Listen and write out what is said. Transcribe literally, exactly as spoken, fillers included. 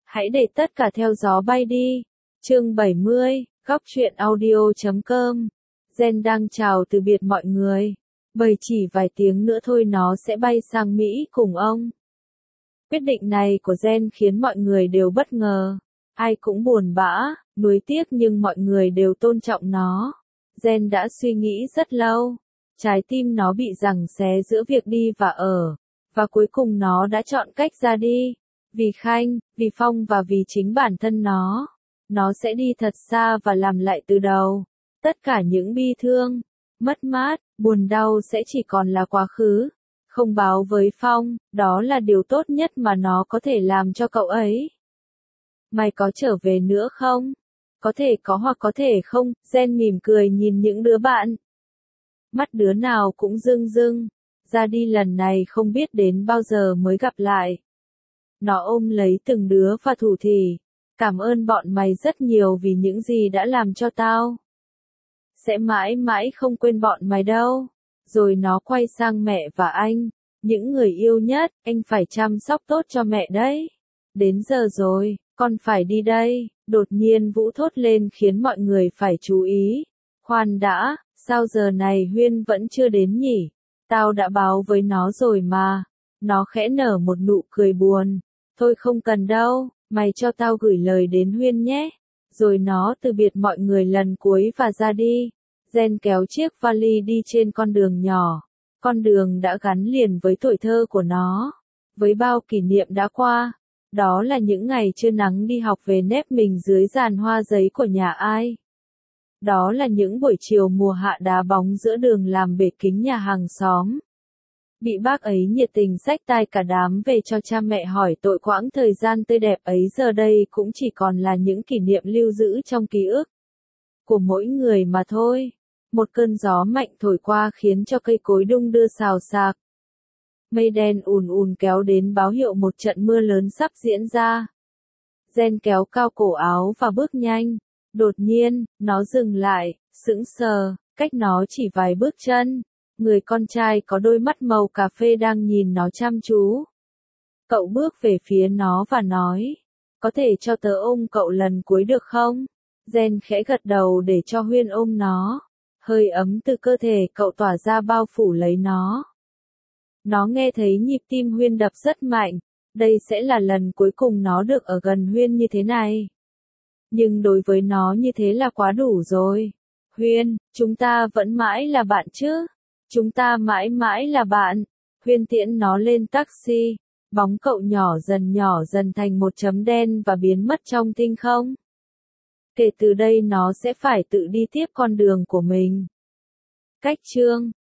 Hãy để tất cả theo gió bay đi. Chương bảy mươi, góc truyện audio chấm com. Gen đang chào từ biệt mọi người. Bởi chỉ vài tiếng nữa thôi nó sẽ bay sang Mỹ cùng ông. Quyết định này của Gen khiến mọi người đều bất ngờ. Ai cũng buồn bã, nuối tiếc nhưng mọi người đều tôn trọng nó. Gen đã suy nghĩ rất lâu. Trái tim nó bị giằng xé giữa việc đi và ở. Và cuối cùng nó đã chọn cách ra đi. Vì Khanh, vì Phong và vì chính bản thân nó. Nó sẽ đi thật xa và làm lại từ đầu. Tất cả những bi thương, mất mát, buồn đau sẽ chỉ còn là quá khứ. Không báo với Phong, đó là điều tốt nhất mà nó có thể làm cho cậu ấy. Mày có trở về nữa không? Có thể có hoặc có thể không, Gen mỉm cười nhìn những đứa bạn. Mắt đứa nào cũng rưng rưng. Ra đi lần này không biết đến bao giờ mới gặp lại. Nó ôm lấy từng đứa và thủ thỉ. Cảm ơn bọn mày rất nhiều vì những gì đã làm cho tao. Sẽ mãi mãi không quên bọn mày đâu. Rồi nó quay sang mẹ và anh. Những người yêu nhất, anh phải chăm sóc tốt cho mẹ đấy. Đến giờ rồi, con phải đi đây. Đột nhiên Vũ thốt lên khiến mọi người phải chú ý. Khoan đã, sao giờ này Huyên vẫn chưa đến nhỉ? Tao đã báo với nó rồi mà. Nó khẽ nở một nụ cười buồn. Thôi không cần đâu, mày cho tao gửi lời đến Huyên nhé. Rồi nó từ biệt mọi người lần cuối và ra đi. Gen kéo chiếc vali đi trên con đường nhỏ. Con đường đã gắn liền với tuổi thơ của nó. Với bao kỷ niệm đã qua. Đó là những ngày trưa nắng đi học về nép mình dưới giàn hoa giấy của nhà ai. Đó là những buổi chiều mùa hạ đá bóng giữa đường làm bể kính nhà hàng xóm. Bị bác ấy nhiệt tình xách tay cả đám về cho cha mẹ hỏi tội quãng thời gian tươi đẹp ấy giờ đây cũng chỉ còn là những kỷ niệm lưu giữ trong ký ức của mỗi người mà thôi. Một cơn gió mạnh thổi qua khiến cho cây cối đung đưa xào xạc. Mây đen ùn ùn kéo đến báo hiệu một trận mưa lớn sắp diễn ra. Gen kéo cao cổ áo và bước nhanh. Đột nhiên, nó dừng lại, sững sờ, cách nó chỉ vài bước chân. Người con trai có đôi mắt màu cà phê đang nhìn nó chăm chú. Cậu bước về phía nó và nói, có thể cho tớ ôm cậu lần cuối được không? Gen khẽ gật đầu để cho Huyên ôm nó. Hơi ấm từ cơ thể cậu tỏa ra bao phủ lấy nó. Nó nghe thấy nhịp tim Huyên đập rất mạnh. Đây sẽ là lần cuối cùng nó được ở gần Huyên như thế này. Nhưng đối với nó như thế là quá đủ rồi. Huyên, chúng ta vẫn mãi là bạn chứ? Chúng ta mãi mãi là bạn. Huyên tiễn nó lên taxi. Bóng cậu nhỏ dần nhỏ dần thành một chấm đen và biến mất trong tinh không. Kể từ đây nó sẽ phải tự đi tiếp con đường của mình. Cách chương